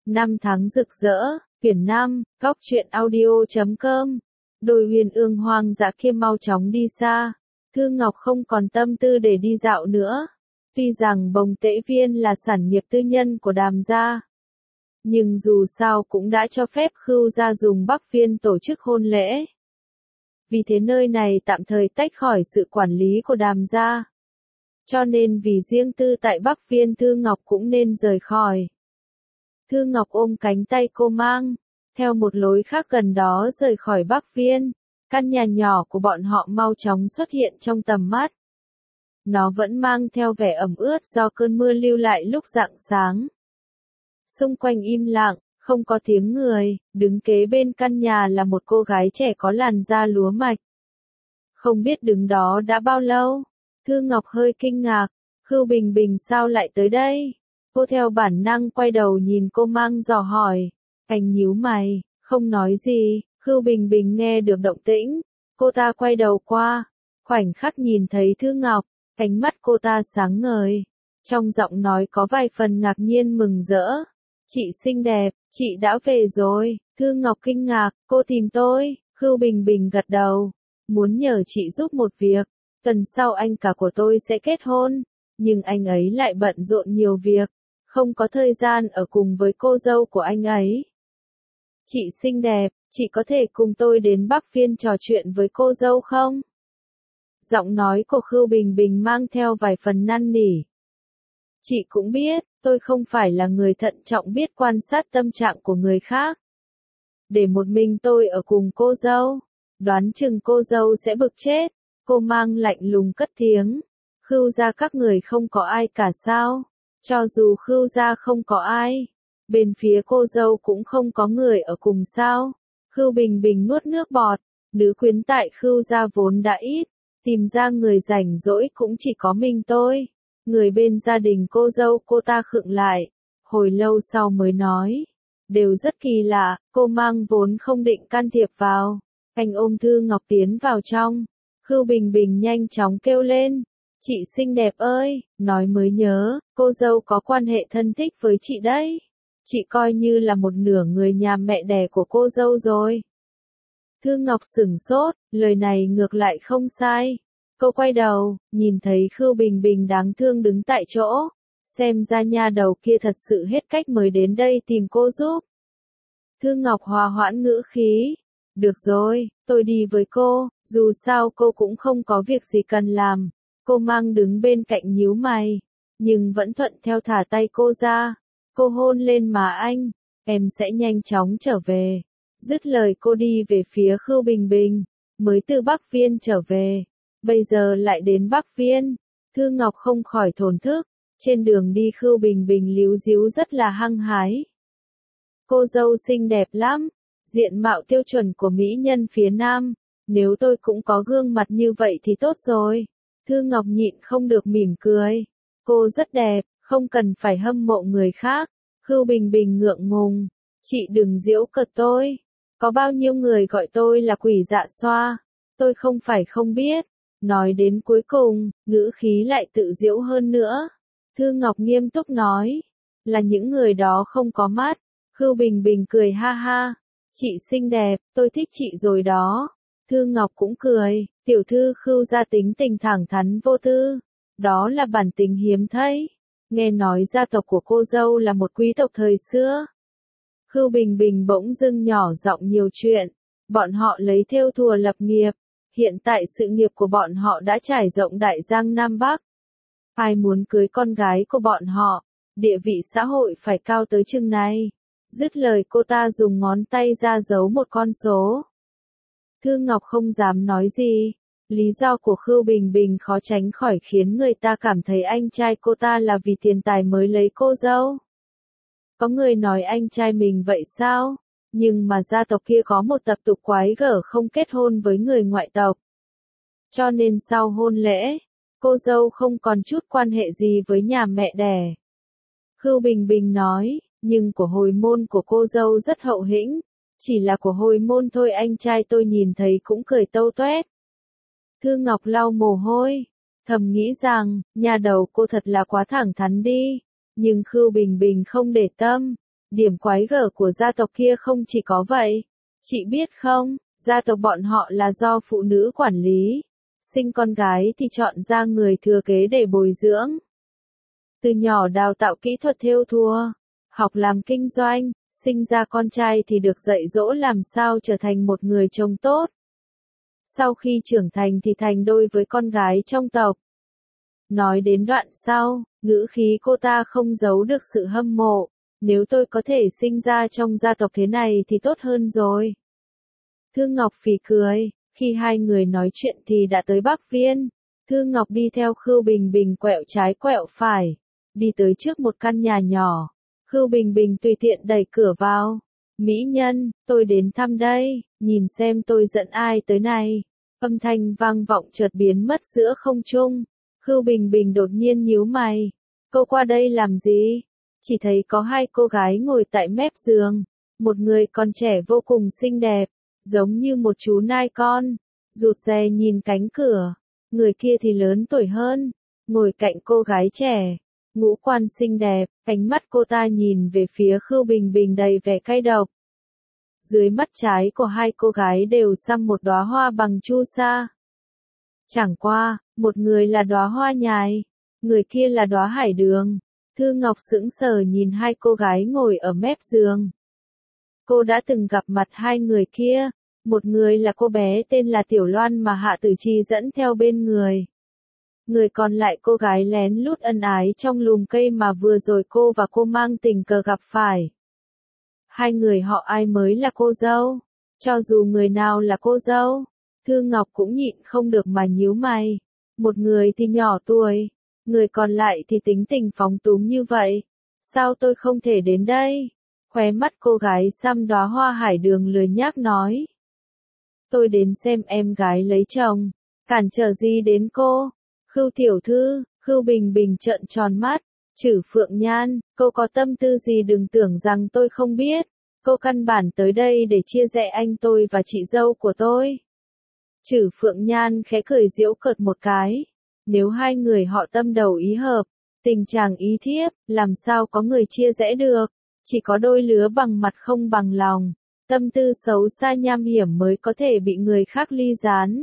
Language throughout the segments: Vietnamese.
Năm tháng rực rỡ, quyển 5, góc truyện audio.com. Đôi huyền ương hoang dã kia mau chóng đi xa. Thư Ngọc không còn tâm tư để đi dạo nữa. Tuy rằng Bồng Tễ Viên là sản nghiệp tư nhân của Đàm gia, nhưng dù sao cũng đã cho phép Khưu gia dùng Bắc Viên tổ chức hôn lễ. Vì thế nơi này tạm thời tách khỏi sự quản lý của Đàm gia. Cho nên vì riêng tư tại Bắc Viên, Thư Ngọc cũng nên rời khỏi. Thư Ngọc ôm cánh tay cô mang, theo một lối khác gần đó rời khỏi Bắc Viên. Căn nhà nhỏ của bọn họ mau chóng xuất hiện trong tầm mắt. Nó vẫn mang theo vẻ ẩm ướt do cơn mưa lưu lại lúc rạng sáng. Xung quanh im lặng, không có tiếng người, đứng kế bên căn nhà là một cô gái trẻ có làn da lúa mạch. Không biết đứng đó đã bao lâu, Thư Ngọc hơi kinh ngạc, Khưu Bình Bình sao lại tới đây? Cô theo bản năng quay đầu nhìn cô mang dò hỏi, anh nhíu mày, không nói gì. Khưu Bình Bình nghe được động tĩnh, cô ta quay đầu qua, khoảnh khắc nhìn thấy Thư Ngọc, ánh mắt cô ta sáng ngời, trong giọng nói có vài phần ngạc nhiên mừng rỡ. Chị xinh đẹp, chị đã về rồi. Thư Ngọc kinh ngạc, cô tìm tôi. Khưu Bình Bình gật đầu, muốn nhờ chị giúp một việc. Tuần sau anh cả của tôi sẽ kết hôn, nhưng anh ấy lại bận rộn nhiều việc, không có thời gian ở cùng với cô dâu của anh ấy. Chị xinh đẹp, chị có thể cùng tôi đến Bắc Viên trò chuyện với cô dâu không? Giọng nói của Khưu Bình Bình mang theo vài phần năn nỉ. Chị cũng biết, tôi không phải là người thận trọng biết quan sát tâm trạng của người khác. Để một mình tôi ở cùng cô dâu, đoán chừng cô dâu sẽ bực chết. Cô mang lạnh lùng cất tiếng. Khưu gia các người không có ai cả sao? Cho dù Khưu gia không có ai, bên phía cô dâu cũng không có người ở cùng sao? Khưu Bình Bình nuốt nước bọt, nữ quyến tại Khưu gia vốn đã ít, tìm ra người rảnh rỗi cũng chỉ có mình tôi. Người bên gia đình cô dâu cô ta khựng lại, hồi lâu sau mới nói, đều rất kỳ lạ, cô mang vốn không định can thiệp vào. Anh ôm Thư Ngọc tiến vào trong, Khưu Bình Bình nhanh chóng kêu lên, chị xinh đẹp ơi, nói mới nhớ, cô dâu có quan hệ thân thích với chị đấy. Chị coi như là một nửa người nhà mẹ đẻ của cô dâu rồi. Thư Ngọc sửng sốt, lời này ngược lại không sai. Cô quay đầu, nhìn thấy Khưu Bình Bình đáng thương đứng tại chỗ. Xem ra nha đầu kia thật sự hết cách mới đến đây tìm cô giúp. Thư Ngọc hòa hoãn ngữ khí. Được rồi, tôi đi với cô, dù sao cô cũng không có việc gì cần làm. Cô mang đứng bên cạnh nhíu mày, nhưng vẫn thuận theo thả tay cô ra. Cô hôn lên má anh, em sẽ nhanh chóng trở về. Dứt lời cô đi về phía Khưu Bình Bình, mới từ Bắc Viên trở về. Bây giờ lại đến Bắc Viên, Thư Ngọc không khỏi thổn thức. Trên đường đi Khưu Bình Bình líu díu rất là hăng hái. Cô dâu xinh đẹp lắm, diện mạo tiêu chuẩn của mỹ nhân phía Nam. Nếu tôi cũng có gương mặt như vậy thì tốt rồi. Thư Ngọc nhịn không được mỉm cười. Cô rất đẹp, không cần phải hâm mộ người khác. Khưu Bình Bình ngượng ngùng. Chị đừng giễu cợt tôi. Có bao nhiêu người gọi tôi là quỷ dạ xoa. Tôi không phải không biết. Nói đến cuối cùng, ngữ khí lại tự giễu hơn nữa. Thư Ngọc nghiêm túc nói. Là những người đó không có mắt. Khưu Bình Bình cười ha ha. Chị xinh đẹp, tôi thích chị rồi đó. Thư Ngọc cũng cười. Tiểu thư Khưu gia tính tình thẳng thắn vô tư. Đó là bản tính hiếm thấy. Nghe nói gia tộc của cô dâu là một quý tộc thời xưa. Khưu Bình Bình bỗng dưng nhỏ giọng nhiều chuyện. Bọn họ lấy thêu thùa lập nghiệp. Hiện tại sự nghiệp của bọn họ đã trải rộng đại giang Nam Bắc. Ai muốn cưới con gái của bọn họ, địa vị xã hội phải cao tới chừng này. Dứt lời cô ta dùng ngón tay ra giấu một con số. Thư Ngọc không dám nói gì. Lý do của Khưu Bình Bình khó tránh khỏi khiến người ta cảm thấy anh trai cô ta là vì tiền tài mới lấy cô dâu. Có người nói anh trai mình vậy sao? Nhưng mà gia tộc kia có một tập tục quái gở không kết hôn với người ngoại tộc. Cho nên sau hôn lễ, cô dâu không còn chút quan hệ gì với nhà mẹ đẻ. Khưu Bình Bình nói, nhưng của hồi môn của cô dâu rất hậu hĩnh. Chỉ là của hồi môn thôi anh trai tôi nhìn thấy cũng cười tâu toét. Thư Ngọc lau mồ hôi, thầm nghĩ rằng, nhà đầu cô thật là quá thẳng thắn đi. Nhưng Khưu Bình Bình không để tâm, Điểm quái gở của gia tộc kia không chỉ có vậy. Chị biết không, gia tộc bọn họ là do phụ nữ quản lý. Sinh con gái thì chọn ra người thừa kế để bồi dưỡng. Từ nhỏ đào tạo kỹ thuật thêu thùa, học làm kinh doanh, sinh ra con trai thì được dạy dỗ làm sao trở thành một người chồng tốt. Sau khi trưởng thành thì thành đôi với con gái trong tộc. Nói đến đoạn sau, ngữ khí cô ta không giấu được sự hâm mộ. Nếu tôi có thể sinh ra trong gia tộc thế này thì tốt hơn rồi. Thư Ngọc phì cười, khi hai người nói chuyện thì đã tới Bắc Viên. Thư Ngọc đi theo Khưu Bình Bình quẹo trái quẹo phải, đi tới trước một căn nhà nhỏ. Khưu Bình Bình tùy tiện đẩy cửa vào. Mỹ nhân, tôi đến thăm đây, nhìn xem tôi dẫn ai tới này. Âm thanh vang vọng chợt biến mất giữa không trung. Khưu Bình Bình đột nhiên nhíu mày. Cô qua đây làm gì? Chỉ thấy có hai cô gái ngồi tại mép giường. Một người còn trẻ vô cùng xinh đẹp, giống như một chú nai con, rụt rè nhìn cánh cửa. Người kia thì lớn tuổi hơn, ngồi cạnh cô gái trẻ, ngũ quan xinh đẹp, ánh mắt cô ta nhìn về phía Khưu Bình Bình đầy vẻ cay độc. Dưới mắt trái của hai cô gái đều xăm một đóa hoa bằng chu sa. Chẳng qua, một người là đóa hoa nhài, người kia là đóa hải đường. Thư Ngọc sững sờ nhìn hai cô gái ngồi ở mép giường. Cô đã từng gặp mặt hai người kia, một người là cô bé tên là Tiểu Loan mà Hạ Tử Chi dẫn theo bên người. Người còn lại cô gái lén lút ân ái trong lùm cây mà vừa rồi cô và cô mang tình cờ gặp phải. Hai người họ ai mới là cô dâu? Cho dù người nào là cô dâu, Thư Ngọc cũng nhịn không được mà nhíu mày. Một người thì nhỏ tuổi, người còn lại thì tính tình phóng túng như vậy. Sao tôi không thể đến đây? Khóe mắt cô gái xăm đóa hoa hải đường lười nhác nói. Tôi đến xem em gái lấy chồng, cản trở gì đến cô? Khưu tiểu thư, Khưu Bình Bình trợn tròn mắt. Trử Phượng Nhan, cô có tâm tư gì đừng tưởng rằng tôi không biết. Cô căn bản tới đây để chia rẽ anh tôi và chị dâu của tôi. Trử Phượng Nhan khẽ cười giễu cợt một cái. Nếu hai người họ tâm đầu ý hợp, tình chàng ý thiếp, làm sao có người chia rẽ được? Chỉ có đôi lứa bằng mặt không bằng lòng, tâm tư xấu xa nham hiểm mới có thể bị người khác ly gián.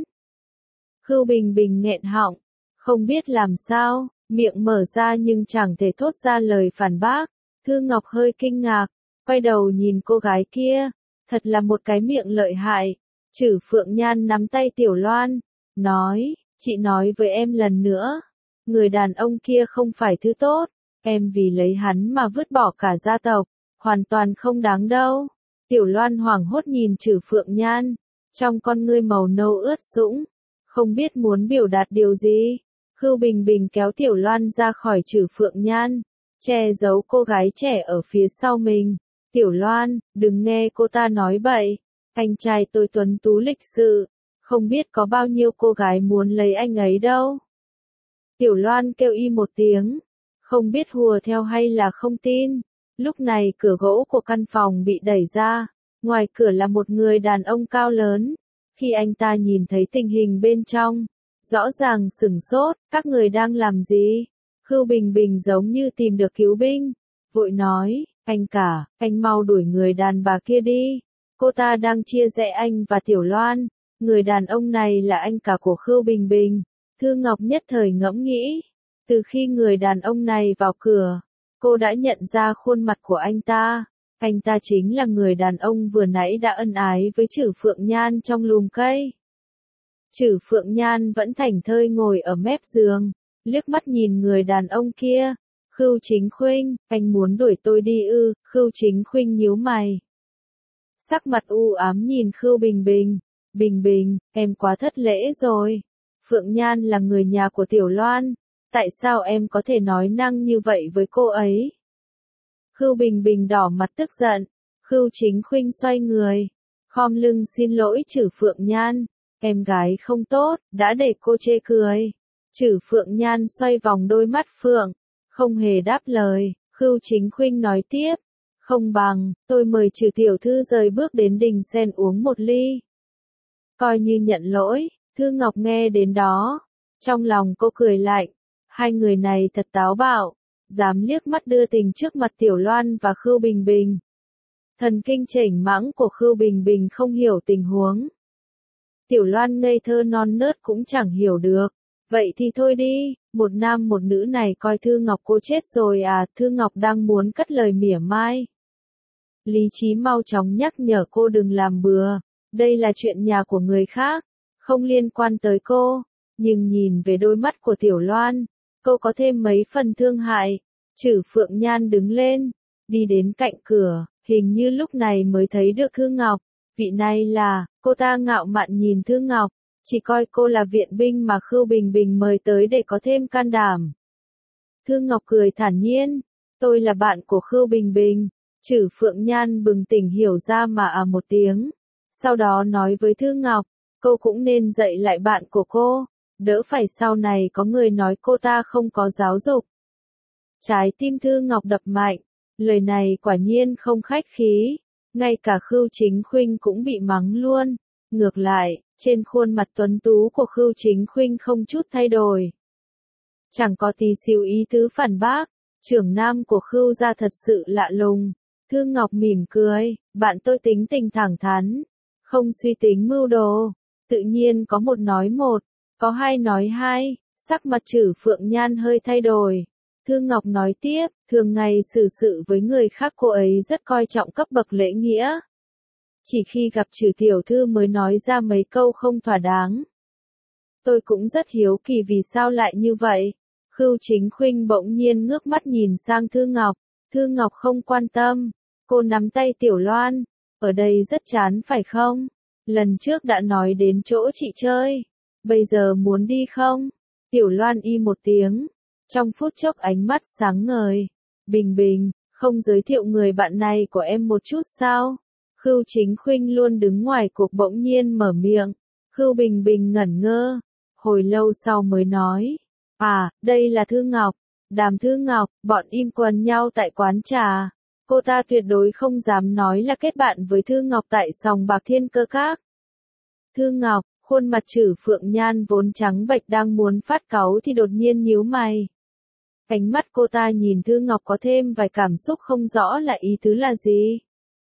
Khưu Bình Bình nghẹn họng, không biết làm sao, miệng mở ra nhưng chẳng thể thốt ra lời phản bác. Thư Ngọc hơi kinh ngạc, quay đầu nhìn cô gái kia, thật là một cái miệng lợi hại. Trử Phượng Nhan nắm tay Tiểu Loan, nói, chị nói với em lần nữa, người đàn ông kia không phải thứ tốt, em vì lấy hắn mà vứt bỏ cả gia tộc, hoàn toàn không đáng đâu. Tiểu Loan hoảng hốt nhìn Trử Phượng Nhan, trong con ngươi màu nâu ướt sũng, không biết muốn biểu đạt điều gì. Khưu Bình Bình kéo Tiểu Loan ra khỏi Trử Phượng Nhan, che giấu cô gái trẻ ở phía sau mình. Tiểu Loan, đừng nghe cô ta nói bậy, anh trai tôi tuấn tú lịch sự, không biết có bao nhiêu cô gái muốn lấy anh ấy đâu. Tiểu Loan kêu y một tiếng, không biết hùa theo hay là không tin. Lúc này cửa gỗ của căn phòng bị đẩy ra, ngoài cửa là một người đàn ông cao lớn. Khi anh ta nhìn thấy tình hình bên trong, rõ ràng sửng sốt, các người đang làm gì? Khưu Bình Bình giống như tìm được cứu binh, vội nói, anh cả, anh mau đuổi người đàn bà kia đi. Cô ta đang chia rẽ anh và Tiểu Loan, người đàn ông này là anh cả của Khưu Bình Bình. Thư Ngọc nhất thời ngẫm nghĩ, từ khi người đàn ông này vào cửa, cô đã nhận ra khuôn mặt của anh ta chính là người đàn ông vừa nãy đã ân ái với Trử Phượng Nhan trong lùm cây. Trử Phượng Nhan vẫn thảnh thơi ngồi ở mép giường, liếc mắt nhìn người đàn ông kia. Khưu Chính Khuynh, anh muốn đuổi tôi đi ư? Khưu Chính Khuynh nhíu mày. Sắc mặt u ám nhìn Khưu Bình Bình. Bình Bình, em quá thất lễ rồi. Phượng Nhan là người nhà của Tiểu Loan. Tại sao em có thể nói năng như vậy với cô ấy? Khưu Bình Bình đỏ mặt tức giận. Khưu Chính Khuynh xoay người, khom lưng xin lỗi Trử Phượng Nhan. Em gái không tốt, đã để cô chê cười. Trử Phượng Nhan xoay vòng đôi mắt phượng, không hề đáp lời. Khưu Chính Khuynh nói tiếp, không bằng, tôi mời Trử tiểu thư rời bước đến đình sen uống một ly. Coi như nhận lỗi. Thư Ngọc nghe đến đó, trong lòng cô cười lạnh. Hai người này thật táo bạo, dám liếc mắt đưa tình trước mặt Tiểu Loan và Khưu Bình Bình. Thần kinh chểnh mãng của Khưu Bình Bình không hiểu tình huống. Tiểu Loan ngây thơ non nớt cũng chẳng hiểu được. Vậy thì thôi đi, một nam một nữ này coi Thư Ngọc cô chết rồi à, Thư Ngọc đang muốn cất lời mỉa mai. Lý trí mau chóng nhắc nhở cô đừng làm bừa, đây là chuyện nhà của người khác, không liên quan tới cô. Nhưng nhìn về đôi mắt của Tiểu Loan, cô có thêm mấy phần thương hại. Trử Phượng Nhan đứng lên, đi đến cạnh cửa, hình như lúc này mới thấy được Thư Ngọc. Vị này là, cô ta ngạo mạn nhìn Thư Ngọc, chỉ coi cô là viện binh mà Khưu Bình Bình mời tới để có thêm can đảm. Thư Ngọc cười thản nhiên, tôi là bạn của Khưu Bình Bình. Trử Phượng Nhan bừng tỉnh hiểu ra mà à một tiếng. Sau đó nói với Thư Ngọc, cô cũng nên dạy lại bạn của cô, đỡ phải sau này có người nói cô ta không có giáo dục. Trái tim Thư Ngọc đập mạnh, lời này quả nhiên không khách khí, ngay cả Khưu Chính Khuynh cũng bị mắng luôn. Ngược lại, trên khuôn mặt tuấn tú của Khưu Chính Khuynh không chút thay đổi. Chẳng có tí xíu ý tứ phản bác, trưởng nam của Khưu gia thật sự lạ lùng. Thư Ngọc mỉm cười, bạn tôi tính tình thẳng thắn, không suy tính mưu đồ, tự nhiên có một nói một, có hai nói hai, sắc mặt Trử Phượng Nhan hơi thay đổi. Thư Ngọc nói tiếp, thường ngày xử sự với người khác cô ấy rất coi trọng cấp bậc lễ nghĩa. Chỉ khi gặp Trử tiểu thư mới nói ra mấy câu không thỏa đáng. Tôi cũng rất hiếu kỳ vì sao lại như vậy. Khưu Chính Khuynh bỗng nhiên ngước mắt nhìn sang Thư Ngọc. Thư Ngọc không quan tâm. Cô nắm tay Tiểu Loan. Ở đây rất chán phải không? Lần trước đã nói đến chỗ chị chơi. Bây giờ muốn đi không? Tiểu Loan y một tiếng. Trong phút chốc ánh mắt sáng ngời. Bình Bình, không giới thiệu người bạn này của em một chút sao? Khưu Chính Khuynh luôn đứng ngoài cuộc bỗng nhiên mở miệng. Khưu Bình Bình ngẩn ngơ. Hồi lâu sau mới nói. À, đây là Thư Ngọc. Đàm Thư Ngọc, bọn im quần nhau tại quán trà. Cô ta tuyệt đối không dám nói là kết bạn với Thư Ngọc tại sòng bạc Thiên Cơ Các. Thư Ngọc, khuôn mặt Trử Phượng Nhan vốn trắng bệch đang muốn phát cáu thì đột nhiên nhíu mày. Ánh mắt cô ta nhìn Thư Ngọc có thêm vài cảm xúc không rõ là ý tứ là gì.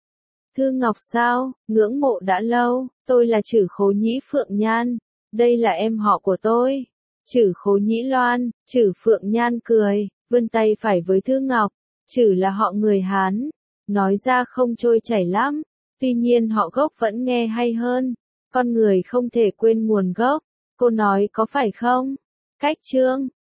Thư Ngọc sao, ngưỡng mộ đã lâu, tôi là Trử Khố Nhĩ Phượng Nhan, đây là em họ của tôi. Trử Khố Nhĩ Loan, Trử Phượng Nhan cười, vươn tay phải với Thư Ngọc. Trử là họ người Hán, nói ra không trôi chảy lắm, tuy nhiên họ gốc vẫn nghe hay hơn. Con người không thể quên nguồn gốc, cô nói có phải không? Cách chương